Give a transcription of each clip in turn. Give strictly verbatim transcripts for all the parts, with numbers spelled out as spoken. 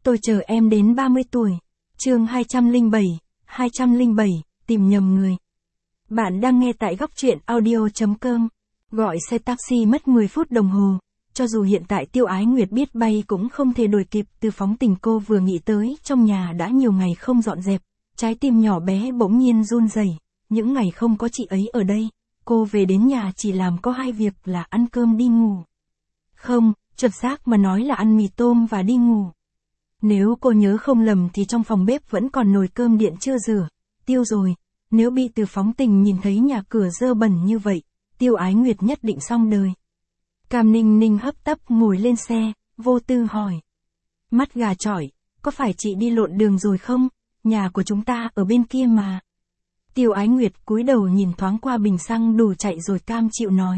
tôi chờ em đến ba mươi tuổi. Chương hai trăm lẻ bảy, hai trăm lẻ bảy, tìm nhầm người. Bạn đang nghe tại góc truyện audio chấm com. Gọi xe taxi mất mười phút đồng hồ. Cho dù hiện tại Tiêu Ái Nguyệt biết bay cũng không thể đuổi kịp Từ Phóng Tình, cô vừa nghĩ tới trong nhà đã nhiều ngày không dọn dẹp, trái tim nhỏ bé bỗng nhiên run rẩy. Những ngày không có chị ấy ở đây, cô về đến nhà chỉ làm có hai việc là ăn cơm đi ngủ. Không, chuẩn xác mà nói là ăn mì tôm và đi ngủ. Nếu cô nhớ không lầm thì trong phòng bếp vẫn còn nồi cơm điện chưa rửa. Tiêu rồi, nếu bị Từ Phóng Tình nhìn thấy nhà cửa dơ bẩn như vậy, Tiêu Ái Nguyệt nhất định xong đời. Cam Ninh Ninh hấp tấp ngồi lên xe, vô tư hỏi. Mắt gà chỏi, có phải chị đi lộn đường rồi không? Nhà của chúng ta ở bên kia mà. Tiêu Ái Nguyệt cúi đầu nhìn thoáng qua bình xăng đủ chạy rồi cam chịu nói.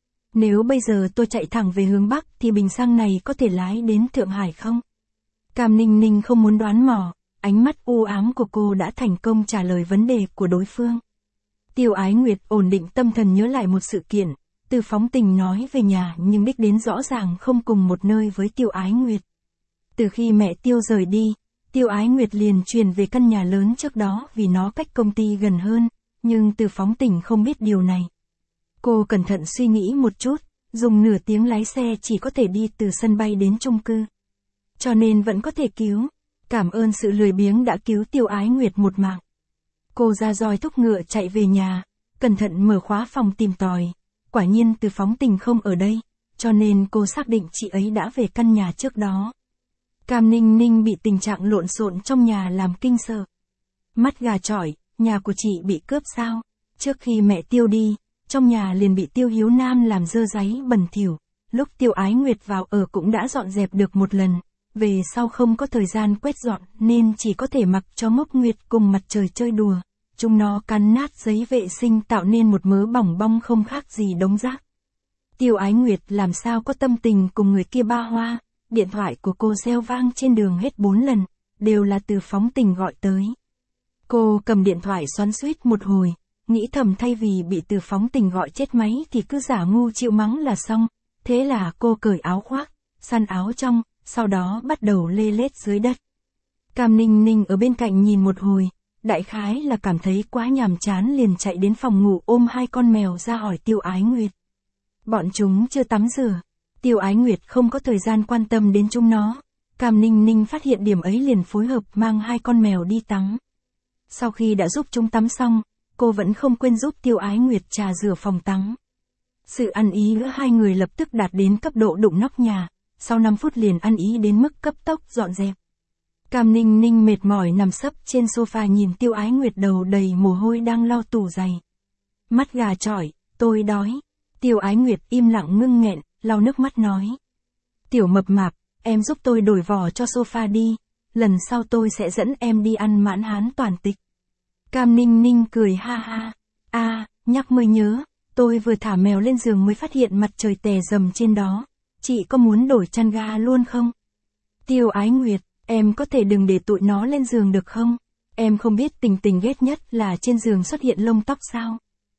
Nếu bây giờ tôi chạy thẳng về hướng Bắc thì bình xăng này có thể lái đến Thượng Hải không? Cam Ninh Ninh không muốn đoán mò, ánh mắt u ám của cô đã thành công trả lời vấn đề của đối phương. Tiêu Ái Nguyệt ổn định tâm thần nhớ lại một sự kiện. Từ Phóng Tình nói về nhà nhưng đích đến rõ ràng không cùng một nơi với Tiêu Ái Nguyệt. Từ khi mẹ Tiêu rời đi, Tiêu Ái Nguyệt liền chuyển về căn nhà lớn trước đó vì nó cách công ty gần hơn, nhưng Từ Phóng Tình không biết điều này. Cô cẩn thận suy nghĩ một chút, dùng nửa tiếng lái xe chỉ có thể đi từ sân bay đến chung cư. Cho nên vẫn có thể cứu. Cảm ơn sự lười biếng đã cứu Tiêu Ái Nguyệt một mạng. Cô ra roi thúc ngựa chạy về nhà, cẩn thận mở khóa phòng tìm tòi. Quả nhiên Từ Phóng Tình không ở đây, cho nên cô xác định chị ấy đã về căn nhà trước đó. Cam Ninh Ninh bị tình trạng lộn xộn trong nhà làm kinh sợ. Mắt gà chỏi, nhà của chị bị cướp sao? Trước khi mẹ Tiêu đi, trong nhà liền bị Tiêu Hiếu Nam làm dơ dáy bẩn thỉu. Lúc Tiêu Ái Nguyệt vào ở cũng đã dọn dẹp được một lần, về sau không có thời gian quét dọn nên chỉ có thể mặc cho Ngốc Nguyệt cùng Mặt Trời chơi đùa. Chúng nó cắn nát giấy vệ sinh tạo nên một mớ bỏng bong không khác gì đống rác. Tiêu Ái Nguyệt làm sao có tâm tình cùng người kia ba hoa. Điện thoại của cô reo vang trên đường hết bốn lần, đều là Từ Phóng Tình gọi tới. Cô cầm điện thoại xoắn xuýt một hồi, nghĩ thầm thay vì bị Từ Phóng Tình gọi chết máy thì cứ giả ngu chịu mắng là xong. Thế là cô cởi áo khoác, săn áo trong, sau đó bắt đầu lê lết dưới đất. Cam Ninh Ninh ở bên cạnh nhìn một hồi, đại khái là cảm thấy quá nhàm chán liền chạy đến phòng ngủ ôm hai con mèo ra hỏi Tiêu Ái Nguyệt. Bọn chúng chưa tắm rửa. Tiêu Ái Nguyệt không có thời gian quan tâm đến chúng nó. Cam Ninh Ninh phát hiện điểm ấy liền phối hợp mang hai con mèo đi tắm. Sau khi đã giúp chúng tắm xong, cô vẫn không quên giúp Tiêu Ái Nguyệt trà rửa phòng tắm. Sự ăn ý giữa hai người lập tức đạt đến cấp độ đụng nóc nhà, sau năm phút liền ăn ý đến mức cấp tốc dọn dẹp. Cam Ninh Ninh mệt mỏi nằm sấp trên sofa nhìn Tiêu Ái Nguyệt đầu đầy mồ hôi đang lau tủ giày. Mắt gà chỏi, tôi đói. Tiêu Ái Nguyệt im lặng ngưng nghẹn, lau nước mắt nói. Tiểu mập mạp, em giúp tôi đổi vỏ cho sofa đi, lần sau tôi sẽ dẫn em đi ăn mãn hán toàn tịch. Cam Ninh Ninh cười ha ha. A, à, nhắc mới nhớ, tôi vừa thả mèo lên giường mới phát hiện Mặt Trời tè rầm trên đó. Chị có muốn đổi chăn ga luôn không? Tiêu Ái Nguyệt, em có thể đừng để tụi nó lên giường được không? Em không biết Tình Tình ghét nhất là trên giường xuất hiện lông tóc sao?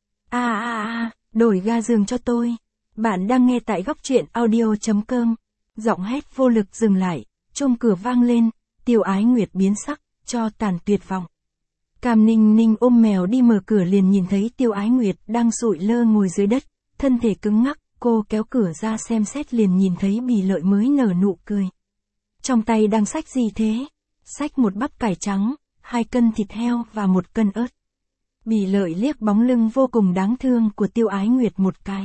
A a a, đổi ga giường cho tôi. Bạn đang nghe tại góc truyện audio chấm com. Giọng hét vô lực dừng lại, chuông cửa vang lên, Tiêu Ái Nguyệt biến sắc, cho tàn tuyệt vọng. Cam Ninh Ninh ôm mèo đi mở cửa liền nhìn thấy Tiêu Ái Nguyệt đang sụi lơ ngồi dưới đất, thân thể cứng ngắc, cô kéo cửa ra xem xét liền nhìn thấy Bì Lợi mới nở nụ cười. Trong tay đang xách gì thế? Xách một bắp cải trắng, hai cân thịt heo và một cân ớt. Bì Lợi liếc bóng lưng vô cùng đáng thương của Tiêu Ái Nguyệt một cái.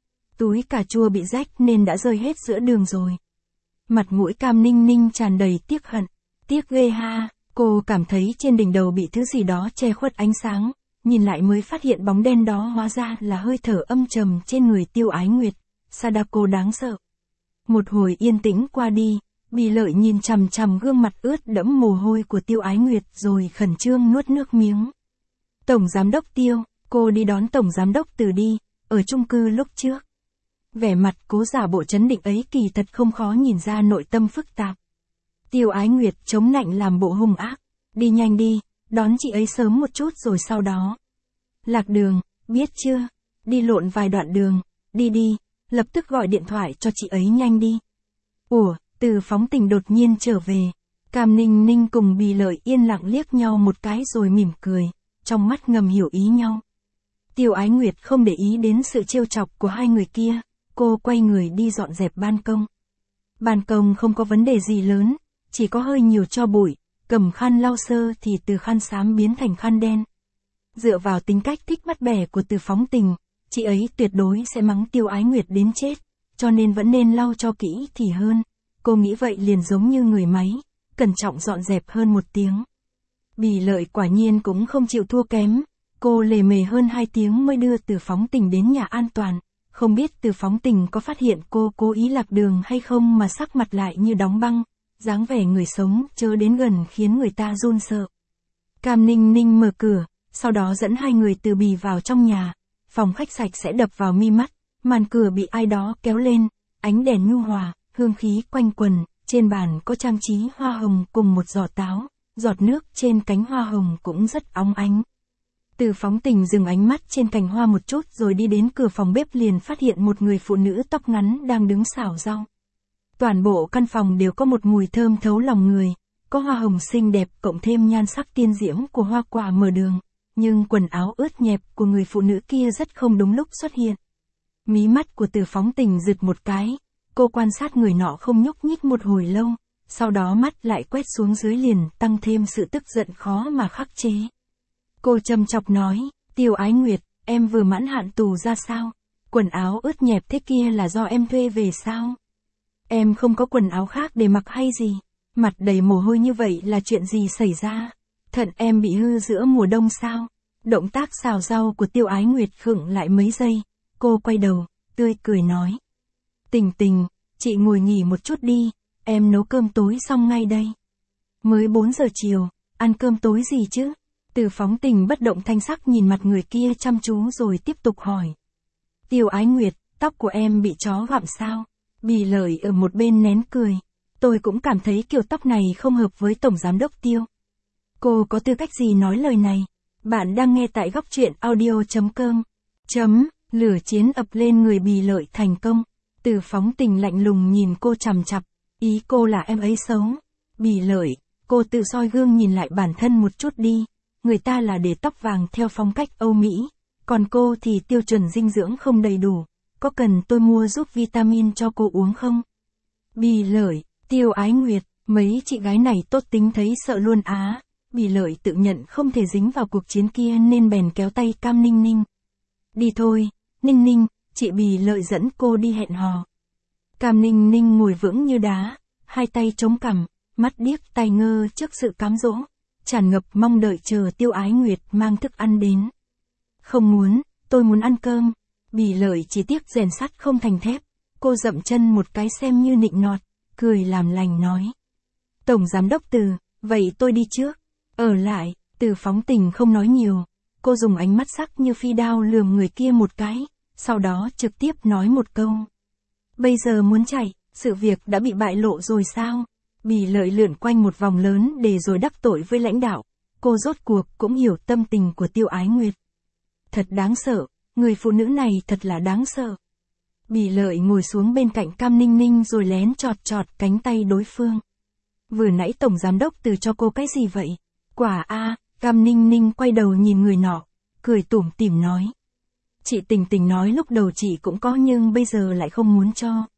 Túi cà chua bị rách nên đã rơi hết giữa đường rồi. Mặt mũi Cam Ninh Ninh tràn đầy tiếc hận. Tiếc ghê ha, cô cảm thấy trên đỉnh đầu bị thứ gì đó che khuất ánh sáng, nhìn lại mới phát hiện bóng đen đó hóa ra là hơi thở âm trầm trên người Tiêu Ái Nguyệt. Sadako đáng sợ. Một hồi yên tĩnh qua đi, Bì Lợi nhìn chằm chằm gương mặt ướt đẫm mồ hôi của Tiêu Ái Nguyệt rồi khẩn trương nuốt nước miếng. Tổng giám đốc Tiêu, cô đi đón tổng giám đốc Từ đi, ở chung cư lúc trước. Vẻ mặt cố giả bộ trấn định ấy kỳ thật không khó nhìn ra nội tâm phức tạp. Tiêu Ái Nguyệt chống nạnh làm bộ hung ác. Đi nhanh đi, đón chị ấy sớm một chút rồi sau đó. Lạc đường, biết chưa? Đi lộn vài đoạn đường, đi đi, lập tức gọi điện thoại cho chị ấy nhanh đi. Ủa, Từ Phóng Tình đột nhiên trở về. Cam Ninh Ninh cùng Bì Lợi yên lặng liếc nhau một cái rồi mỉm cười, trong mắt ngầm hiểu ý nhau. Tiêu Ái Nguyệt không để ý đến sự trêu chọc của hai người kia, cô quay người đi dọn dẹp ban công. Ban công không có vấn đề gì lớn, chỉ có hơi nhiều tro bụi, cầm khăn lau sơ thì từ khăn xám biến thành khăn đen. Dựa vào tính cách thích bắt bẻ của Từ Phóng Tình, chị ấy tuyệt đối sẽ mắng Tiêu Ái Nguyệt đến chết, cho nên vẫn nên lau cho kỹ thì hơn. Cô nghĩ vậy liền giống như người máy, cẩn trọng dọn dẹp hơn một tiếng. Bì Lợi quả nhiên cũng không chịu thua kém, cô lề mề hơn hai tiếng mới đưa Từ Phóng Tình đến nhà an toàn. Không biết Từ Phóng Tình có phát hiện cô cố ý lạc đường hay không mà sắc mặt lại như đóng băng, dáng vẻ người sống chớ đến gần khiến người ta run sợ. Cam Ninh Ninh mở cửa, sau đó dẫn hai người từ Bì vào trong nhà. Phòng khách sạch sẽ đập vào mi mắt, màn cửa bị ai đó kéo lên, ánh đèn nhu hòa, hương khí quanh quần, trên bàn có trang trí hoa hồng cùng một giỏ táo, giọt nước trên cánh hoa hồng cũng rất óng ánh. Từ Phóng Tình dừng ánh mắt trên cành hoa một chút rồi đi đến cửa phòng bếp liền phát hiện một người phụ nữ tóc ngắn đang đứng xào rau. Toàn bộ căn phòng đều có một mùi thơm thấu lòng người, có hoa hồng xinh đẹp cộng thêm nhan sắc tiên diễm của hoa quả mở đường, nhưng quần áo ướt nhẹp của người phụ nữ kia rất không đúng lúc xuất hiện. Mí mắt của Từ Phóng Tình giật một cái, cô quan sát người nọ không nhúc nhích một hồi lâu, sau đó mắt lại quét xuống dưới liền tăng thêm sự tức giận khó mà khắc chế. Cô châm chọc nói, Tiêu Ái Nguyệt, em vừa mãn hạn tù ra sao? Quần áo ướt nhẹp thế kia là do em thuê về sao? Em không có quần áo khác để mặc hay gì? Mặt đầy mồ hôi như vậy là chuyện gì xảy ra? Thận em bị hư giữa mùa đông sao? Động tác xào rau của Tiêu Ái Nguyệt khựng lại mấy giây, cô quay đầu, tươi cười nói. Tình Tình, chị ngồi nghỉ một chút đi, em nấu cơm tối xong ngay đây. Mới bốn giờ chiều, ăn cơm tối gì chứ? Từ Phóng Tình bất động thanh sắc nhìn mặt người kia chăm chú rồi tiếp tục hỏi. Tiêu Ái Nguyệt, tóc của em bị chó gặm sao? Bì Lợi ở một bên nén cười. Tôi cũng cảm thấy kiểu tóc này không hợp với Tổng Giám đốc Tiêu. Cô có tư cách gì nói lời này? Bạn đang nghe tại góc truyện audio.com. Chấm, lửa chiến ập lên người Bì Lợi thành công. Từ Phóng Tình lạnh lùng nhìn cô chằm chặp. Ý cô là em ấy xấu. Bì Lợi, cô tự soi gương nhìn lại bản thân một chút đi. Người ta là để tóc vàng theo phong cách Âu Mỹ, còn cô thì tiêu chuẩn dinh dưỡng không đầy đủ, có cần tôi mua giúp vitamin cho cô uống không? Bì Lợi, Tiêu Ái Nguyệt, mấy chị gái này tốt tính thấy sợ luôn á. Bì Lợi tự nhận không thể dính vào cuộc chiến kia nên bèn kéo tay Cam Ninh Ninh. Đi thôi, Ninh Ninh, chị Bì Lợi dẫn cô đi hẹn hò. Cam Ninh Ninh ngồi vững như đá, hai tay chống cằm, mắt điếc tai ngơ trước sự cám dỗ, tràn ngập mong đợi chờ Tiêu Ái Nguyệt mang thức ăn đến. Không muốn, tôi muốn ăn cơm. Bì Lợi chỉ tiếc rèn sắt không thành thép, cô dậm chân một cái xem như nịnh nọt, cười làm lành nói. Tổng Giám đốc Từ, vậy tôi đi trước. Ở lại, Từ Phóng Tình không nói nhiều, cô dùng ánh mắt sắc như phi đao lườm người kia một cái, sau đó trực tiếp nói một câu. Bây giờ muốn chạy, sự việc đã bị bại lộ rồi sao? Bì Lợi lượn quanh một vòng lớn để rồi đắc tội với lãnh đạo, cô rốt cuộc cũng hiểu tâm tình của Tiêu Ái Nguyệt. Thật đáng sợ, người phụ nữ này thật là đáng sợ. Bì Lợi ngồi xuống bên cạnh Cam Ninh Ninh rồi lén chọt chọt cánh tay đối phương. Vừa nãy Tổng Giám đốc Từ cho cô cái gì vậy? Quả a, Cam Ninh Ninh quay đầu nhìn người nọ, cười tủm tỉm nói. Chị Tình Tình nói lúc đầu chị cũng có nhưng bây giờ lại không muốn cho.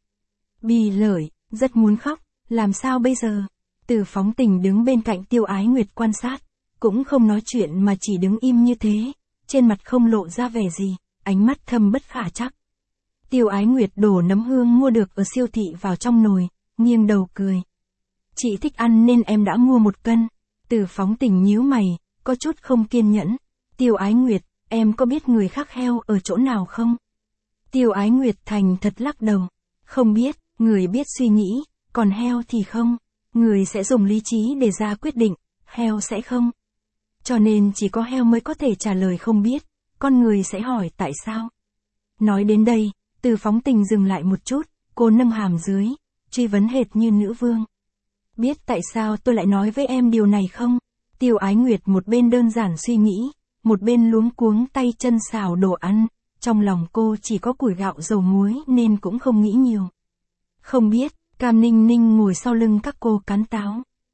Bì Lợi, rất muốn khóc, làm sao bây giờ? Từ Phóng Tình đứng bên cạnh Tiêu Ái Nguyệt quan sát, cũng không nói chuyện mà chỉ đứng im như thế, trên mặt không lộ ra vẻ gì, ánh mắt thâm bất khả trắc. Tiêu Ái Nguyệt đổ nấm hương mua được ở siêu thị vào trong nồi, nghiêng đầu cười. Chị thích ăn nên em đã mua một cân. Từ Phóng Tình nhíu mày, có chút không kiên nhẫn. Tiêu Ái Nguyệt, em có biết người khác heo ở chỗ nào không? Tiêu Ái Nguyệt thành thật lắc đầu. Không biết, người biết suy nghĩ, còn heo thì không. Người sẽ dùng lý trí để ra quyết định, heo sẽ không. Cho nên chỉ có heo mới có thể trả lời không biết, con người sẽ hỏi tại sao. Nói đến đây, Từ Phóng Tình dừng lại một chút, cô nâng hàm dưới, truy vấn hệt như nữ vương. Biết tại sao tôi lại nói với em điều này không? Tiêu Ái Nguyệt một bên đơn giản suy nghĩ, một bên luống cuống tay chân xào đồ ăn, trong lòng cô chỉ có củi gạo dầu muối nên cũng không nghĩ nhiều. Không biết, Cam Ninh Ninh ngồi sau lưng các cô cán táo.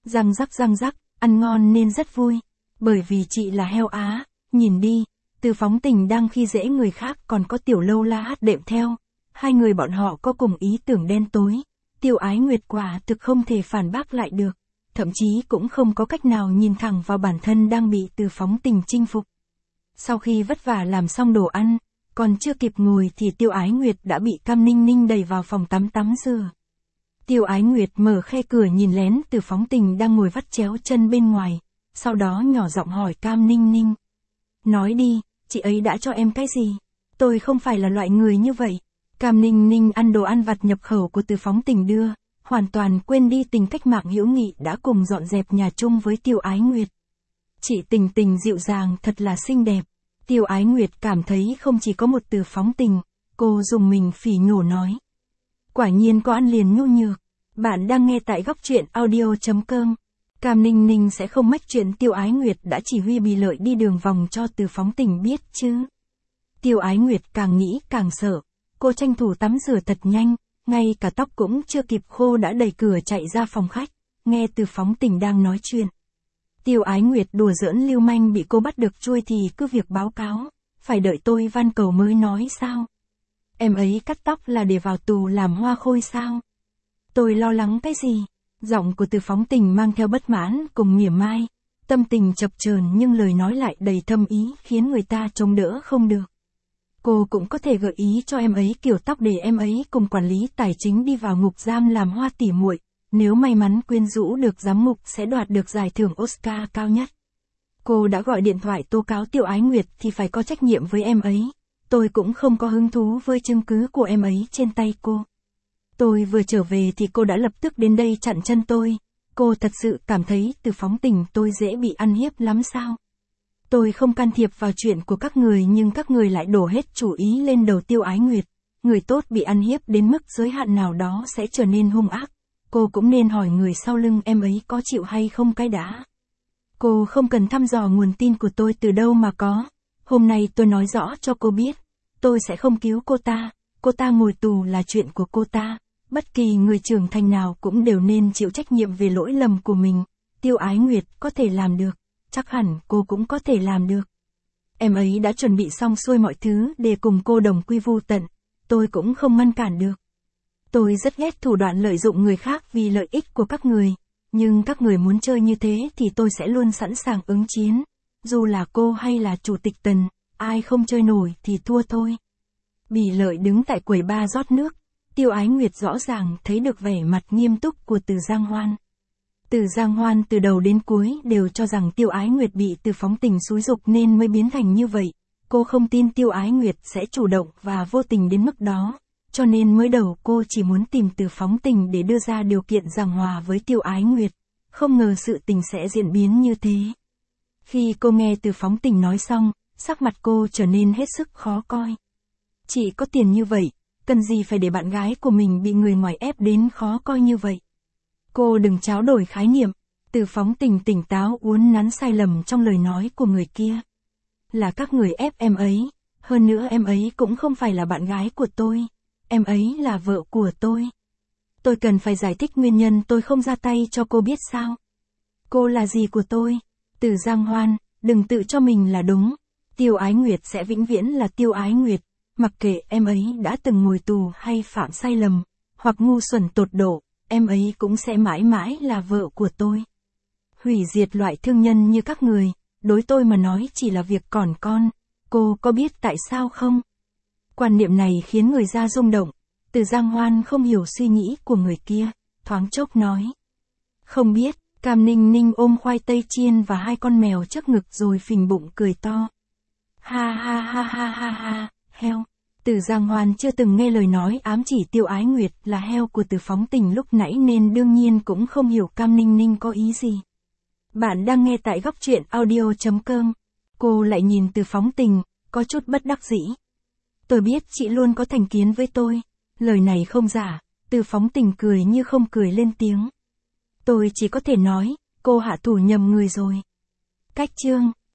Răng rắc răng rắc, ăn ngon nên rất vui. Bởi vì chị là heo Á, nhìn đi, Từ Phóng Tình đang khi dễ người khác còn có Tiểu Lâu La hát đệm theo. Hai người bọn họ có cùng ý tưởng đen tối. Tiêu Ái Nguyệt quả thực không thể phản bác lại được. Thậm chí cũng không có cách nào nhìn thẳng vào bản thân đang bị Từ Phóng Tình chinh phục. Sau khi vất vả làm xong đồ ăn, còn chưa kịp ngồi thì Tiêu Ái Nguyệt đã bị Cam Ninh Ninh đẩy vào phòng tắm tắm rửa. Tiêu Ái Nguyệt mở khe cửa nhìn lén Từ Phóng Tình đang ngồi vắt chéo chân bên ngoài, sau đó nhỏ giọng hỏi Cam Ninh Ninh. Nói đi, chị ấy đã cho em cái gì? Tôi không phải là loại người như vậy. Cam Ninh Ninh ăn đồ ăn vặt nhập khẩu của Từ Phóng Tình đưa, hoàn toàn quên đi tình cách mạng hữu nghị đã cùng dọn dẹp nhà chung với Tiêu Ái Nguyệt. Chị Tình Tình dịu dàng thật là xinh đẹp. Tiêu Ái Nguyệt cảm thấy không chỉ có một Từ Phóng Tình, cô dùng mình phỉ nhổ nói. Quả nhiên có ăn liền nhu nhược. Bạn đang nghe tại góc truyện audio.com. Cam Ninh Ninh sẽ không mách chuyện Tiêu Ái Nguyệt đã chỉ huy Bì Lợi đi đường vòng cho Từ Phóng Tình biết chứ. Tiêu Ái Nguyệt càng nghĩ càng sợ. Cô tranh thủ tắm rửa thật nhanh, ngay cả tóc cũng chưa kịp khô đã đẩy cửa chạy ra phòng khách, nghe Từ Phóng Tình đang nói chuyện. Tiêu Ái Nguyệt đùa giỡn lưu manh bị cô bắt được chui thì cứ việc báo cáo, phải đợi tôi van cầu mới nói sao? Em ấy cắt tóc là để vào tù làm hoa khôi sao? Tôi lo lắng cái gì? Giọng của Từ Phóng Tình mang theo bất mãn cùng mỉa mai, tâm tình chập chờn nhưng lời nói lại đầy thâm ý khiến người ta trông đỡ không được. Cô cũng có thể gợi ý cho em ấy kiểu tóc để em ấy cùng quản lý tài chính đi vào ngục giam làm hoa tỉ muội, nếu may mắn quyến rũ được giám mục sẽ đoạt được giải thưởng Oscar cao nhất. Cô đã gọi điện thoại tố cáo Tiêu Ái Nguyệt thì phải có trách nhiệm với em ấy. Tôi cũng không có hứng thú với chứng cứ của em ấy trên tay cô. Tôi vừa trở về thì cô đã lập tức đến đây chặn chân tôi. Cô thật sự cảm thấy Từ Phóng Tình tôi dễ bị ăn hiếp lắm sao? Tôi không can thiệp vào chuyện của các người nhưng các người lại đổ hết chủ ý lên đầu Tiêu Ái Nguyệt. Người tốt bị ăn hiếp đến mức giới hạn nào đó sẽ trở nên hung ác. Cô cũng nên hỏi người sau lưng em ấy có chịu hay không cái đã. Cô không cần thăm dò nguồn tin của tôi từ đâu mà có. Hôm nay tôi nói rõ cho cô biết. Tôi sẽ không cứu cô ta. Cô ta ngồi tù là chuyện của cô ta. Bất kỳ người trưởng thành nào cũng đều nên chịu trách nhiệm về lỗi lầm của mình. Tiêu Ái Nguyệt có thể làm được. Chắc hẳn cô cũng có thể làm được. Em ấy đã chuẩn bị xong xuôi mọi thứ để cùng cô đồng quy vu tận. Tôi cũng không ngăn cản được. Tôi rất ghét thủ đoạn lợi dụng người khác vì lợi ích của các người. Nhưng các người muốn chơi như thế thì tôi sẽ luôn sẵn sàng ứng chiến. Dù là cô hay là Chủ tịch Tần, ai không chơi nổi thì thua thôi. Bì Lợi đứng tại quầy bar rót nước. Tiêu Ái Nguyệt rõ ràng thấy được vẻ mặt nghiêm túc của Từ Giang Hoan. Từ Giang Hoan từ đầu đến cuối đều cho rằng Tiêu Ái Nguyệt bị Từ Phóng Tình xúi giục nên mới biến thành như vậy. Cô không tin Tiêu Ái Nguyệt sẽ chủ động và vô tình đến mức đó. Cho nên mới đầu cô chỉ muốn tìm Từ Phóng Tình để đưa ra điều kiện giảng hòa với Tiêu Ái Nguyệt. Không ngờ sự tình sẽ diễn biến như thế. Khi cô nghe Từ Phóng Tình nói xong, sắc mặt cô trở nên hết sức khó coi. Chị có tiền như vậy, cần gì phải để bạn gái của mình bị người ngoài ép đến khó coi như vậy. Cô đừng tráo đổi khái niệm. Từ Phóng Tình tỉnh táo uốn nắn sai lầm trong lời nói của người kia. Là các người ép em ấy. Hơn nữa em ấy cũng không phải là bạn gái của tôi. Em ấy là vợ của tôi. Tôi cần phải giải thích nguyên nhân tôi không ra tay cho cô biết sao. Cô là gì của tôi? Từ Giang Hoan, đừng tự cho mình là đúng. Tiêu Ái Nguyệt sẽ vĩnh viễn là Tiêu Ái Nguyệt. Mặc kệ em ấy đã từng ngồi tù hay phạm sai lầm, hoặc ngu xuẩn tột độ, em ấy cũng sẽ mãi mãi là vợ của tôi. Hủy diệt loại thương nhân như các người, đối tôi mà nói chỉ là việc còn con. Cô có biết tại sao không? Quan niệm này khiến người ta rung động. Từ Giang Hoan không hiểu suy nghĩ của người kia, thoáng chốc nói. Không biết. Cam Ninh Ninh ôm khoai tây chiên và hai con mèo trước ngực rồi phình bụng cười to. Ha ha ha ha ha ha, heo. Từ Giang Hoan chưa từng nghe lời nói ám chỉ Tiêu Ái Nguyệt là heo của Từ Phóng Tình lúc nãy nên đương nhiên cũng không hiểu Cam Ninh Ninh có ý gì. Bạn đang nghe tại góc truyện audio.com. Cô lại nhìn Từ Phóng Tình, có chút bất đắc dĩ. Tôi biết chị luôn có thành kiến với tôi. Lời này không giả. Từ Phóng Tình cười như không cười lên tiếng. Tôi chỉ có thể nói, cô hạ thủ nhầm người rồi. Cách chương.